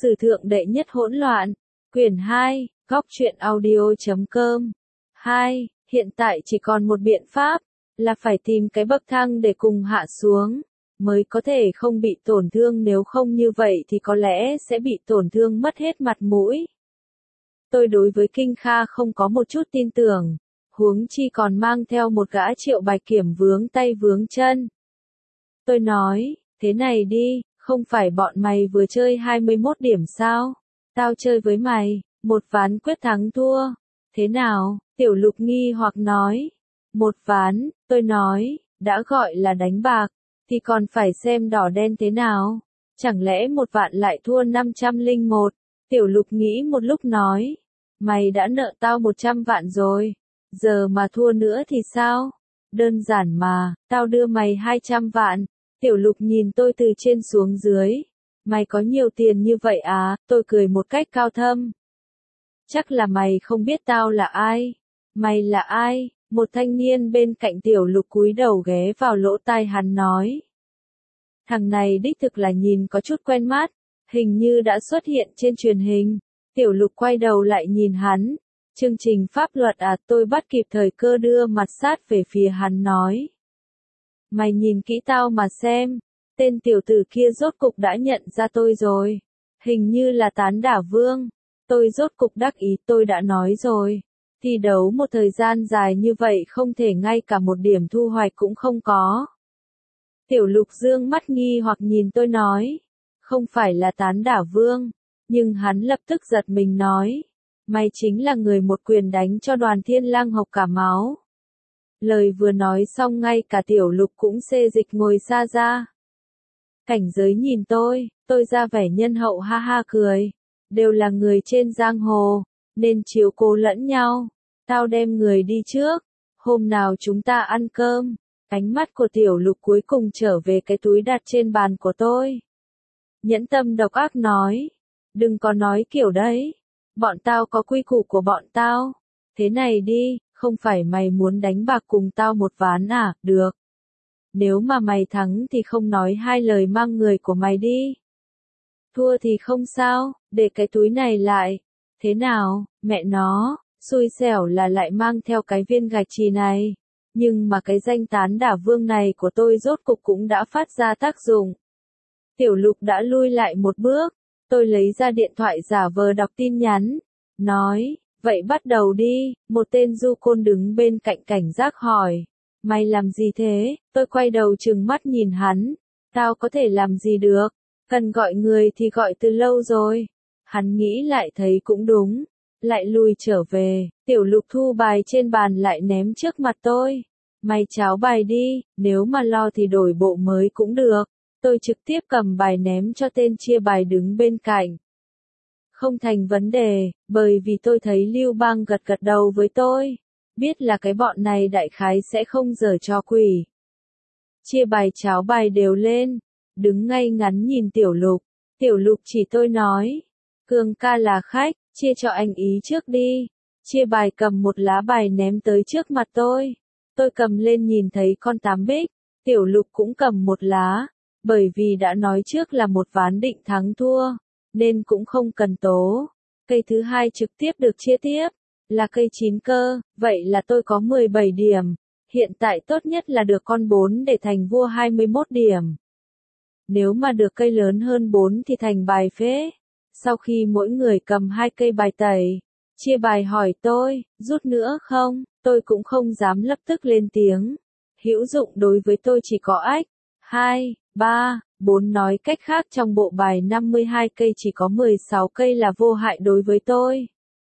Sử thượng đệ nhất hỗn loạn. Quyển 2, góc truyện audio.com. 2. Hiện tại chỉ còn một biện pháp, là phải tìm cái bậc thang để cùng hạ xuống, mới có thể không bị tổn thương, nếu không như vậy thì có lẽ sẽ bị tổn thương mất hết mặt mũi. Tôi đối với Kinh Kha không có một chút tin tưởng, huống chi còn mang theo một gã Triệu Bạch Kiểm vướng tay vướng chân. Tôi nói, thế này đi, không phải bọn mày vừa chơi 21 điểm sao? Tao chơi với mày, một ván quyết thắng thua. Thế nào? Tiểu Lục nghi hoặc nói. Một ván, tôi nói, đã gọi là đánh bạc, thì còn phải xem đỏ đen thế nào? Chẳng lẽ một vạn lại thua 501? Tiểu Lục nghĩ một lúc nói, mày đã nợ tao 100 vạn rồi, giờ mà thua nữa thì sao? Đơn giản mà, tao đưa mày 200 vạn. Tiểu Lục nhìn tôi từ trên xuống dưới. Mày có nhiều tiền như vậy à? Tôi cười một cách cao thâm. Chắc là mày không biết tao là ai. Mày là ai? Một thanh niên bên cạnh Tiểu Lục cúi đầu ghé vào lỗ tai hắn nói. Thằng này đích thực là nhìn có chút quen mắt, hình như đã xuất hiện trên truyền hình. Tiểu Lục quay đầu lại nhìn hắn. Chương trình pháp luật à? Tôi bắt kịp thời cơ đưa mặt sát về phía hắn nói. Mày nhìn kỹ tao mà xem, tên tiểu tử kia rốt cục đã nhận ra tôi rồi. Hình như là Tán Đả Vương. Tôi rốt cục đắc ý, tôi đã nói rồi. Thi đấu một thời gian dài như vậy không thể ngay cả một điểm thu hoạch cũng không có. Tiểu Lục dương mắt nghi hoặc nhìn tôi nói. Không phải là Tán Đả Vương. Nhưng hắn lập tức giật mình nói. Mày chính là người một quyền đánh cho Đoàn Thiên Lang hộc cả máu. Lời vừa nói xong ngay cả Tiểu Lục cũng xê dịch ngồi xa ra. Cảnh giới nhìn tôi ra vẻ nhân hậu ha ha cười. Đều là người trên giang hồ, nên chiếu cố lẫn nhau. Tao đem người đi trước, hôm nào chúng ta ăn cơm. Ánh mắt của Tiểu Lục cuối cùng trở về cái túi đặt trên bàn của tôi. Nhẫn tâm độc ác nói, đừng có nói kiểu đấy. Bọn tao có quy củ của bọn tao. Thế này đi, không phải mày muốn đánh bạc cùng tao một ván à? Được. Nếu mà mày thắng thì không nói hai lời mang người của mày đi. Thua thì không sao, để cái túi này lại. Thế nào, mẹ nó, xui xẻo là lại mang theo cái viên gạch chì này. Nhưng mà cái danh Tán Đả Vương này của tôi rốt cục cũng đã phát ra tác dụng. Tiểu Lục đã lui lại một bước. Tôi lấy ra điện thoại giả vờ đọc tin nhắn. Nói, vậy bắt đầu đi. Một tên du côn đứng bên cạnh cảnh giác hỏi. Mày làm gì thế? Tôi quay đầu trừng mắt nhìn hắn. Tao có thể làm gì được? Cần gọi người thì gọi từ lâu rồi. Hắn nghĩ lại thấy cũng đúng. Lại lùi trở về. Tiểu Lục thu bài trên bàn lại ném trước mặt tôi. Mày cháo bài đi, nếu mà lo thì đổi bộ mới cũng được. Tôi trực tiếp cầm bài ném cho tên chia bài đứng bên cạnh. Không thành vấn đề, bởi vì tôi thấy Lưu Bang gật gật đầu với tôi. Biết là cái bọn này đại khái sẽ không giở trò quỷ. Chia bài cháo bài đều lên. Đứng ngay ngắn nhìn Tiểu Lục. Tiểu Lục chỉ tôi nói. Cường ca là khách, chia cho anh ý trước đi. Chia bài cầm một lá bài ném tới trước mặt tôi. Tôi cầm lên nhìn thấy con tám bích. Tiểu Lục cũng cầm một lá. Bởi vì đã nói trước là một ván định thắng thua, nên cũng không cần tố. Cây thứ hai trực tiếp được chia tiếp, là cây 9 cơ, vậy là tôi có 17 điểm. Hiện tại tốt nhất là được con 4 để thành vua 21 điểm. Nếu mà được cây lớn hơn 4 thì thành bài phế. Sau khi mỗi người cầm 2 cây bài tẩy, chia bài hỏi tôi, rút nữa không? Tôi cũng không dám lập tức lên tiếng. Hữu dụng đối với tôi chỉ có ách, 2, 3, 4 nói cách khác trong bộ bài 52 cây chỉ có 16 cây là vô hại đối với tôi.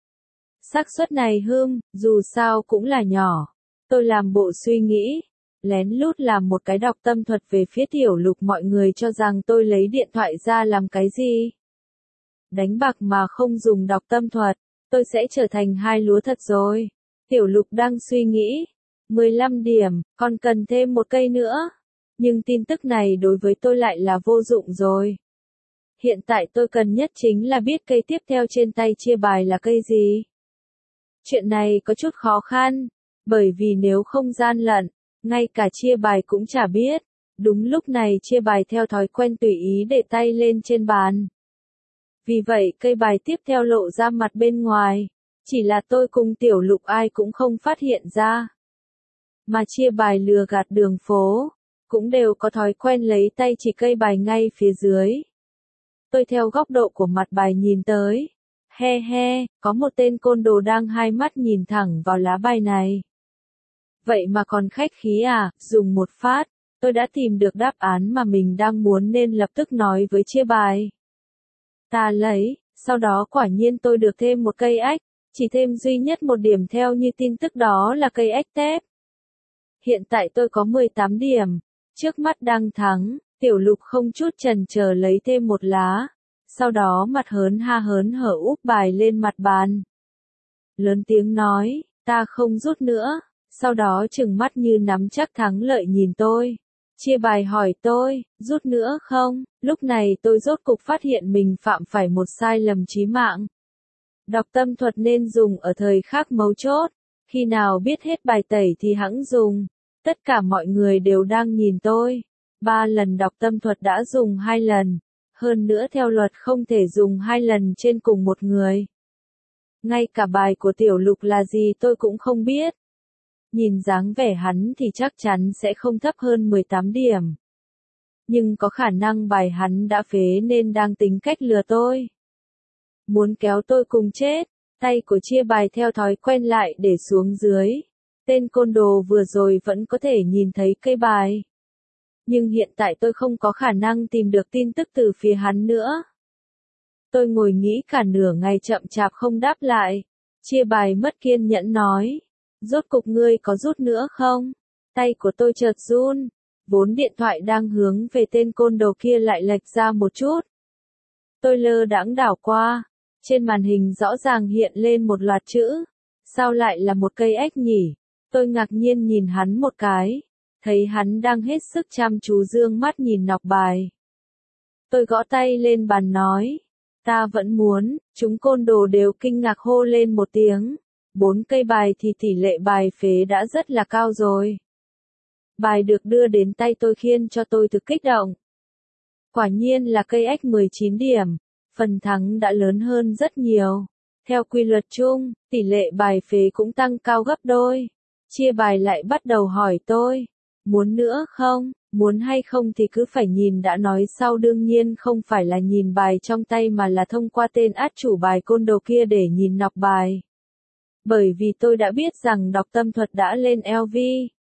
Xác suất này dù sao cũng là nhỏ. Tôi làm bộ suy nghĩ, lén lút làm một cái đọc tâm thuật về phía Tiểu Lục, mọi người cho rằng tôi lấy điện thoại ra làm cái gì? Đánh bạc mà không dùng đọc tâm thuật, tôi sẽ trở thành hai lúa thật rồi. Tiểu Lục đang suy nghĩ, 15 điểm, còn cần thêm một cây nữa. Nhưng tin tức này đối với tôi lại là vô dụng rồi. Hiện tại tôi cần nhất chính là biết cây tiếp theo trên tay chia bài là cây gì. Chuyện này có chút khó khăn, bởi vì nếu không gian lận, ngay cả chia bài cũng chả biết. Đúng lúc này chia bài theo thói quen tùy ý để tay lên trên bàn. Vì vậy cây bài tiếp theo lộ ra mặt bên ngoài. Chỉ là tôi cùng Tiểu Lục ai cũng không phát hiện ra. Mà chia bài lừa gạt đường phố, cũng đều có thói quen lấy tay chỉ cây bài ngay phía dưới. Tôi theo góc độ của mặt bài nhìn tới. He he, có một tên côn đồ đang hai mắt nhìn thẳng vào lá bài này. Vậy mà còn khách khí à, dùng một phát, tôi đã tìm được đáp án mà mình đang muốn nên lập tức nói với chia bài. Ta lấy, sau đó quả nhiên tôi được thêm một cây ếch, chỉ thêm duy nhất một điểm theo như tin tức đó là cây ếch tép. Hiện tại tôi có 18 điểm, trước mắt đang thắng, Tiểu Lục không chút chần chờ lấy thêm một lá, sau đó mặt hớn hở úp bài lên mặt bàn. Lớn tiếng nói, ta không rút nữa, sau đó trừng mắt như nắm chắc thắng lợi nhìn tôi. Chia bài hỏi tôi, rút nữa không? Lúc này tôi rốt cục phát hiện mình phạm phải một sai lầm chí mạng. Đọc tâm thuật nên dùng ở thời khắc mấu chốt, khi nào biết hết bài tẩy thì hẵng dùng. Tất cả mọi người đều đang nhìn tôi. 3 lần đọc tâm thuật đã dùng 2 lần. Hơn nữa theo luật không thể dùng 2 lần trên cùng một người. Ngay cả bài của Tiểu Lục là gì tôi cũng không biết. Nhìn dáng vẻ hắn thì chắc chắn sẽ không thấp hơn 18 điểm. Nhưng có khả năng bài hắn đã phế nên đang tính cách lừa tôi. Muốn kéo tôi cùng chết, tay của chia bài theo thói quen lại để xuống dưới. Tên côn đồ vừa rồi vẫn có thể nhìn thấy cây bài. Nhưng hiện tại tôi không có khả năng tìm được tin tức từ phía hắn nữa. Tôi ngồi nghĩ cả nửa ngày chậm chạp không đáp lại. Chia bài mất kiên nhẫn nói. Rốt cục ngươi có rút nữa không? Tay của tôi chợt run. Vốn điện thoại đang hướng về tên côn đồ kia lại lệch ra một chút. Tôi lơ đãng đảo qua. Trên màn hình rõ ràng hiện lên một loạt chữ. Sao lại là một cây ếch nhỉ? Tôi ngạc nhiên nhìn hắn một cái. Thấy hắn đang hết sức chăm chú dương mắt nhìn nọc bài. Tôi gõ tay lên bàn nói. Ta vẫn muốn, chúng côn đồ đều kinh ngạc hô lên một tiếng. 4 cây bài thì tỷ lệ bài phế đã rất là cao rồi. Bài được đưa đến tay tôi khiến cho tôi thực kích động. Quả nhiên là cây ếch 19 điểm, phần thắng đã lớn hơn rất nhiều. Theo quy luật chung, tỷ lệ bài phế cũng tăng cao gấp đôi. Chia bài lại bắt đầu hỏi tôi, muốn nữa không, muốn hay không thì cứ phải nhìn đã nói sau đương nhiên không phải là nhìn bài trong tay mà là thông qua tên át chủ bài côn đồ kia để nhìn nọc bài. Bởi vì tôi đã biết rằng đọc tâm thuật đã lên LV.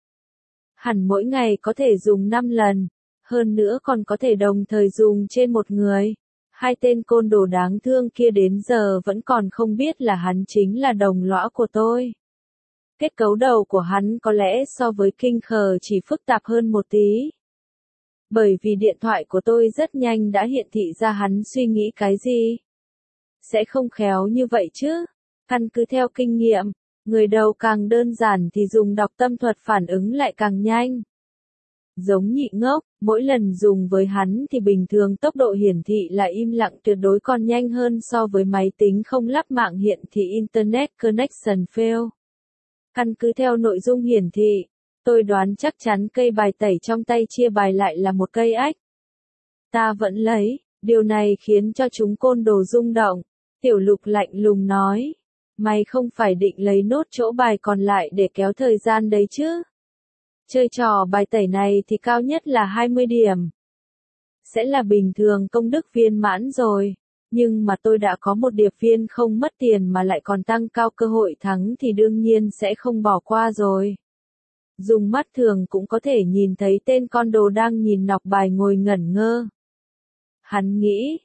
Hẳn mỗi ngày có thể dùng 5 lần, hơn nữa còn có thể đồng thời dùng trên một người. Hai tên côn đồ đáng thương kia đến giờ vẫn còn không biết là hắn chính là đồng lõa của tôi. Kết cấu đầu của hắn có lẽ so với kinh khờ chỉ phức tạp hơn một tí. Bởi vì điện thoại của tôi rất nhanh đã hiện thị ra hắn suy nghĩ cái gì. Sẽ không khéo như vậy chứ. Căn cứ theo kinh nghiệm, người đầu càng đơn giản thì dùng đọc tâm thuật phản ứng lại càng nhanh. Giống nhị ngốc, mỗi lần dùng với hắn thì bình thường tốc độ hiển thị là im lặng tuyệt đối còn nhanh hơn so với máy tính không lắp mạng hiện thị Internet Connection Fail. Căn cứ theo nội dung hiển thị, tôi đoán chắc chắn cây bài tẩy trong tay chia bài lại là một cây ếch. Ta vẫn lấy, điều này khiến cho chúng côn đồ rung động. Tiểu Lục lạnh lùng nói. Mày không phải định lấy nốt chỗ bài còn lại để kéo thời gian đấy chứ? Chơi trò bài tẩy này thì cao nhất là 20 điểm. Sẽ là bình thường công đức viên mãn rồi. Nhưng mà tôi đã có một điệp viên không mất tiền mà lại còn tăng cao cơ hội thắng thì đương nhiên sẽ không bỏ qua rồi. Dùng mắt thường cũng có thể nhìn thấy tên con đồ đang nhìn nọc bài ngồi ngẩn ngơ. Hắn nghĩ,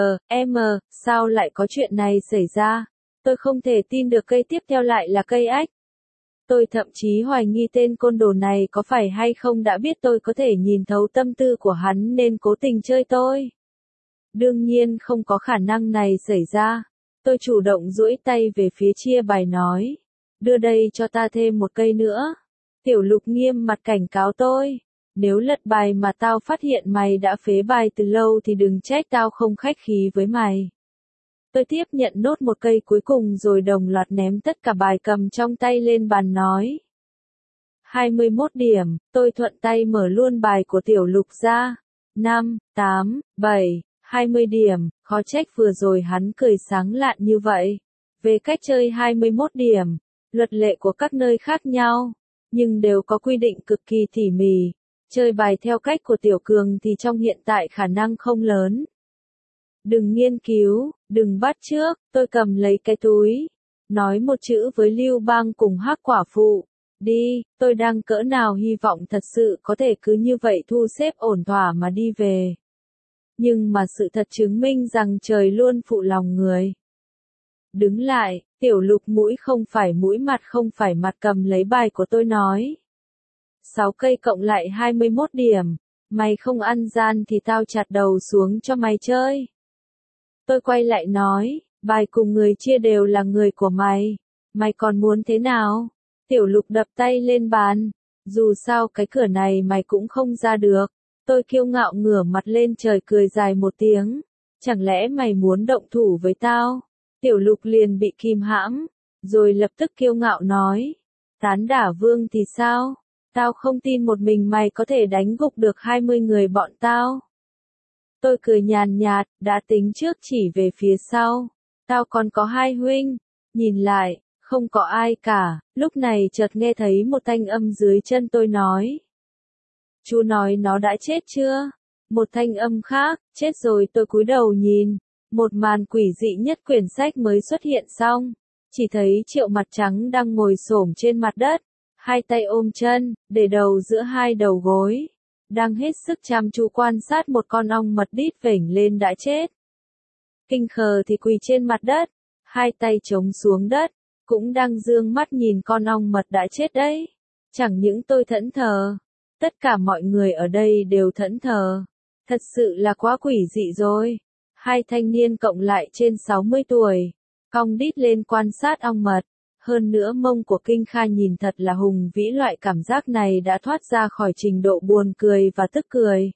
sao lại có chuyện này xảy ra? Tôi không thể tin được cây tiếp theo lại là cây ếch. Tôi thậm chí hoài nghi tên côn đồ này có phải hay không đã biết tôi có thể nhìn thấu tâm tư của hắn nên cố tình chơi tôi. Đương nhiên không có khả năng này xảy ra. Tôi chủ động duỗi tay về phía chia bài nói. Đưa đây cho ta thêm một cây nữa. Tiểu Lục nghiêm mặt cảnh cáo tôi. Nếu lật bài mà tao phát hiện mày đã phế bài từ lâu thì đừng trách tao không khách khí với mày. Tôi tiếp nhận nốt một cây cuối cùng rồi đồng loạt ném tất cả bài cầm trong tay lên bàn nói. 21 điểm, tôi thuận tay mở luôn bài của Tiểu Lục ra. 5, 8, 7, 20 điểm, khó trách vừa rồi hắn cười sáng lạn như vậy. Về cách chơi 21 điểm, luật lệ của các nơi khác nhau, nhưng đều có quy định cực kỳ tỉ mỉ. Chơi bài theo cách của Tiểu Cường thì trong hiện tại khả năng không lớn. Đừng nghiên cứu, đừng bắt chước, tôi cầm lấy cái túi. Nói một chữ với Lưu Bang cùng Hắc Quả Phụ. Đi, tôi đang cỡ nào hy vọng thật sự có thể cứ như vậy thu xếp ổn thỏa mà đi về. Nhưng mà sự thật chứng minh rằng trời luôn phụ lòng người. Đứng lại, Tiểu Lục mũi không phải mũi mặt không phải mặt cầm lấy bài của tôi nói. 6 cây cộng lại 21 điểm, mày không ăn gian thì tao chặt đầu xuống cho mày chơi. Tôi quay lại nói, bài cùng người chia đều là người của mày còn muốn thế nào? Tiểu Lục đập tay lên bàn, dù sao cái cửa này mày cũng không ra được. Tôi kiêu ngạo ngửa mặt lên trời cười dài một tiếng, chẳng lẽ mày muốn động thủ với tao? Tiểu Lục liền bị kìm hãm, rồi lập tức kiêu ngạo nói, Tán Đả Vương thì sao? Tao không tin một mình mày có thể đánh gục được 20 người bọn tao. Tôi cười nhàn nhạt, đã tính trước chỉ về phía sau. Tao còn có 2 huynh. Nhìn lại, không có ai cả. Lúc này chợt nghe thấy một thanh âm dưới chân tôi nói. Chú nói nó đã chết chưa? Một thanh âm khác, chết rồi. Tôi cúi đầu nhìn. Một màn quỷ dị nhất quyển sách mới xuất hiện xong. Chỉ thấy Triệu Mặt Trắng đang ngồi xổm trên mặt đất. 2 tay ôm chân, để đầu giữa 2 đầu gối. Đang hết sức chăm chú quan sát một con ong mật đít vểnh lên đã chết. Kinh Khờ thì quỳ trên mặt đất, 2 tay chống xuống đất, cũng đang dương mắt nhìn con ong mật đã chết đấy. Chẳng những tôi thẫn thờ, tất cả mọi người ở đây đều thẫn thờ. Thật sự là quá quỷ dị rồi. 2 thanh niên cộng lại trên 60 tuổi, cong đít lên quan sát ong mật. Hơn nữa mông của Kinh Kha nhìn thật là hùng vĩ, loại cảm giác này đã thoát ra khỏi trình độ buồn cười và tức cười.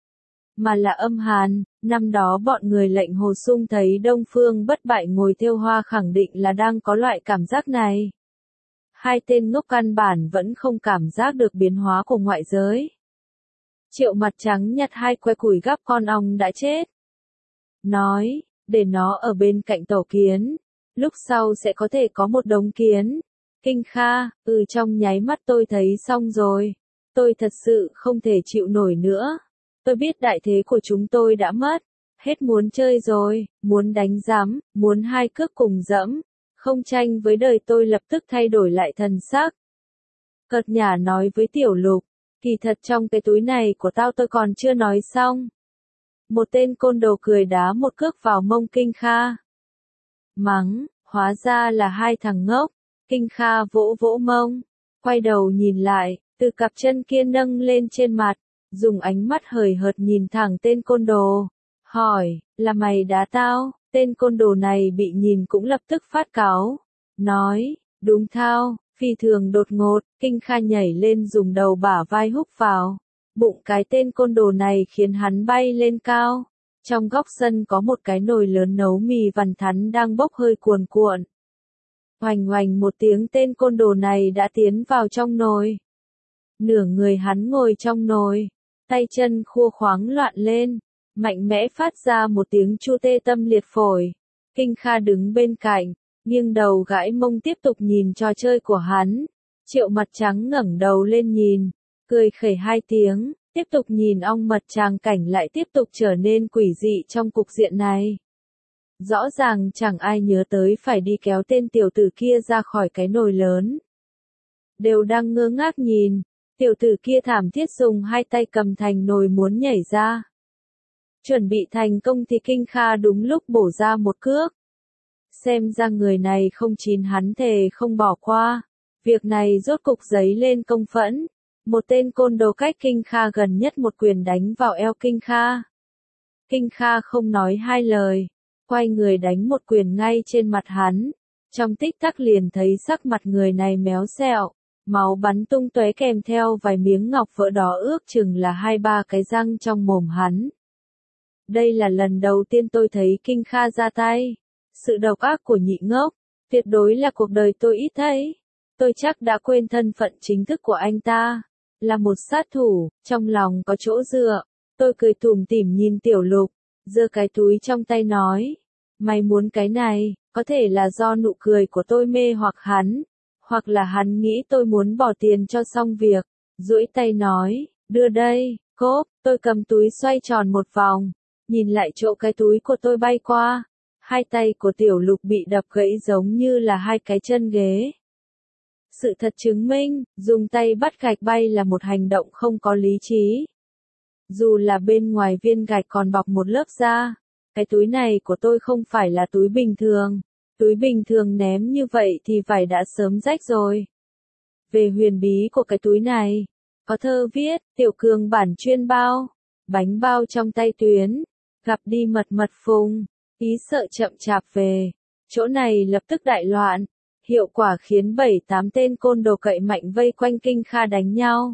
Mà là âm hàn, năm đó bọn người lệnh Hồ Sung thấy Đông Phương Bất Bại ngồi thêu hoa khẳng định là đang có loại cảm giác này. 2 tên ngốc căn bản vẫn không cảm giác được biến hóa của ngoại giới. Triệu Mặt Trắng nhặt 2 que củi gắp con ong đã chết. Nói, để nó ở bên cạnh tổ kiến. Lúc sau sẽ có thể có một đống kiến. Kinh Kha, trong nháy mắt tôi thấy xong rồi. Tôi thật sự không thể chịu nổi nữa. Tôi biết đại thế của chúng tôi đã mất. Hết muốn chơi rồi, muốn đánh giám, muốn 2 cước cùng dẫm. Không tranh với đời. Tôi lập tức thay đổi lại thần sắc. Cợt nhả nói với Tiểu Lục, kỳ thật trong cái túi này của tao tôi còn chưa nói xong. Một tên côn đồ cười đá một cước vào mông Kinh Kha. Mắng, hóa ra là 2 thằng ngốc. Kinh Kha vỗ vỗ mông, quay đầu nhìn lại, từ cặp chân kia nâng lên trên mặt, dùng ánh mắt hời hợt nhìn thẳng tên côn đồ, hỏi, là mày đá tao? Tên côn đồ này bị nhìn cũng lập tức phát cáu, nói, đúng thao. Phi thường đột ngột, Kinh Kha nhảy lên dùng đầu bả vai húc vào bụng cái tên côn đồ này khiến hắn bay lên cao. Trong góc sân có một cái nồi lớn nấu mì vằn thắn đang bốc hơi cuồn cuộn. Oành oành một tiếng, tên côn đồ này đã tiến vào trong nồi. Nửa người hắn ngồi trong nồi, tay chân khua khoáng loạn lên, mạnh mẽ phát ra một tiếng chu tê tâm liệt phổi. Kinh Kha đứng bên cạnh, nghiêng đầu gãi mông tiếp tục nhìn trò chơi của hắn. Triệu Mặt Trắng ngẩng đầu lên nhìn, cười khẩy 2 tiếng. Tiếp tục nhìn ong mật, tràng cảnh lại tiếp tục trở nên quỷ dị trong cục diện này. Rõ ràng chẳng ai nhớ tới phải đi kéo tên tiểu tử kia ra khỏi cái nồi lớn. Đều đang ngơ ngác nhìn, tiểu tử kia thảm thiết dùng 2 tay cầm thành nồi muốn nhảy ra. Chuẩn bị thành công thì Kinh Kha đúng lúc bổ ra một cước. Xem ra người này không chín, hắn thề không bỏ qua. Việc này rốt cục dấy lên công phẫn. Một tên côn đồ cách Kinh Kha gần nhất một quyền đánh vào eo Kinh Kha. Kinh Kha không nói 2 lời, quay người đánh một quyền ngay trên mặt hắn. Trong tích tắc liền thấy sắc mặt người này méo xẹo, máu bắn tung tóe kèm theo vài miếng ngọc vỡ đỏ ước chừng là 2-3 cái răng trong mồm hắn. Đây là lần đầu tiên tôi thấy Kinh Kha ra tay. Sự độc ác của nhị ngốc, tuyệt đối là cuộc đời tôi ít thấy. Tôi chắc đã quên thân phận chính thức của anh ta. Là một sát thủ, trong lòng có chỗ dựa. Tôi cười tủm tỉm nhìn Tiểu Lục. giơ cái túi trong tay nói. Mày muốn cái này, có thể là do nụ cười của tôi mê hoặc hắn, hoặc là hắn nghĩ tôi muốn bỏ tiền cho xong việc, duỗi tay nói, đưa đây, cốp, tôi cầm túi xoay tròn một vòng, nhìn lại chỗ cái túi của tôi bay qua, hai tay của Tiểu Lục bị đập gãy giống như là hai cái chân ghế. Sự thật chứng minh, dùng tay bắt gạch bay là một hành động không có lý trí. Dù là bên ngoài viên gạch còn bọc một lớp da, cái túi này của tôi không phải là túi bình thường. Túi bình thường ném như vậy thì vải đã sớm rách rồi. Về huyền bí của cái túi này, có thơ viết, Tiểu Cường bản chuyên bao, bánh bao trong tay Tuyến, gặp đi mật mật phùng, ý sợ chậm chạp về. Chỗ này lập tức đại loạn, hiệu quả khiến 7-8 tên côn đồ cậy mạnh vây quanh Kinh Kha đánh nhau.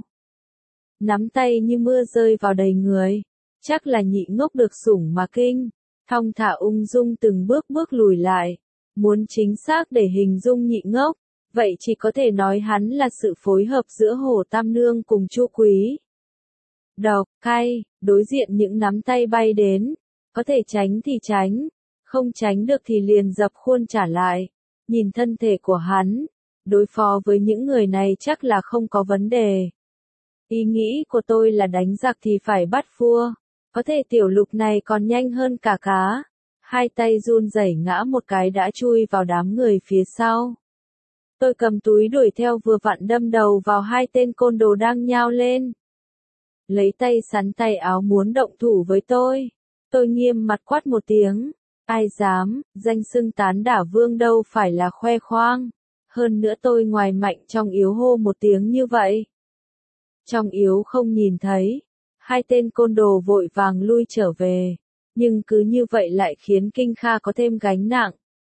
Nắm tay như mưa rơi vào đầy người, chắc là Nhị Ngốc được sủng mà kinh, thong thả ung dung từng bước bước lùi lại. Muốn chính xác để hình dung Nhị Ngốc, vậy chỉ có thể nói hắn là sự phối hợp giữa Hồ Tam Nương cùng Chu Quý. Độc, cay, đối diện những nắm tay bay đến, có thể tránh thì tránh, không tránh được thì liền dập khuôn trả lại. Nhìn thân thể của hắn, đối phó với những người này chắc là không có vấn đề. Ý nghĩ của tôi là đánh giặc thì phải bắt vua, có thể Tiểu Lục này còn nhanh hơn cả cá. Hai tay run rẩy ngã một cái đã chui vào đám người phía sau. Tôi cầm túi đuổi theo vừa vặn đâm đầu vào hai tên côn đồ đang nhao lên. Lấy tay sắn tay áo muốn động thủ với tôi. Tôi nghiêm mặt quát một tiếng. Ai dám, danh xưng Tán Đả Vương đâu phải là khoe khoang. Hơn nữa tôi ngoài mạnh trong yếu hô một tiếng như vậy. Trong yếu không nhìn thấy. Hai tên côn đồ vội vàng lui trở về. Nhưng cứ như vậy lại khiến Kinh Kha có thêm gánh nặng.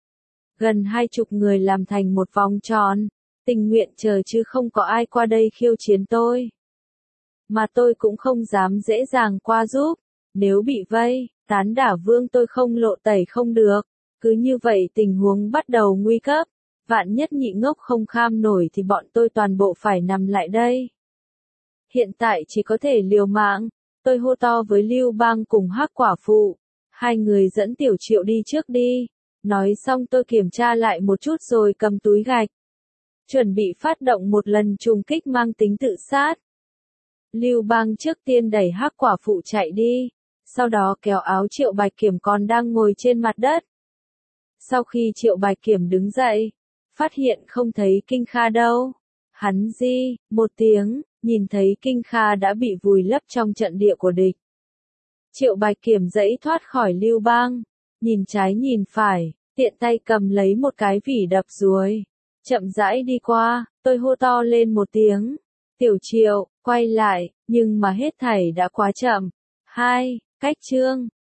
Gần 20 người làm thành một vòng tròn, tình nguyện chờ chứ không có ai qua đây khiêu chiến tôi. Mà tôi cũng không dám dễ dàng qua giúp, nếu bị vây, Tán Đả Vương tôi không lộ tẩy không được. Cứ như vậy tình huống bắt đầu nguy cấp, vạn nhất Nhị Ngốc không kham nổi thì bọn tôi toàn bộ phải nằm lại đây. Hiện tại chỉ có thể liều mạng. Tôi hô to với Lưu Bang cùng Hắc Quả Phụ. Hai người dẫn Tiểu Triệu đi trước đi. Nói xong tôi kiểm tra lại một chút rồi cầm túi gạch. Chuẩn bị phát động một lần trùng kích mang tính tự sát. Lưu Bang trước tiên đẩy Hắc Quả Phụ chạy đi. Sau đó kéo áo Triệu Bạch Kiểm còn đang ngồi trên mặt đất. Sau khi Triệu Bạch Kiểm đứng dậy, phát hiện không thấy Kinh Kha đâu. Hắn di, một tiếng. Nhìn thấy Kinh Kha đã bị vùi lấp trong trận địa của địch. Triệu Bạch Kiểm dãy thoát khỏi Lưu Bang, nhìn trái nhìn phải, tiện tay cầm lấy một cái vỉ đập ruồi, chậm rãi đi qua, tôi hô to lên một tiếng, Tiểu Triệu, quay lại, nhưng mà hết thảy đã quá chậm. Cách chương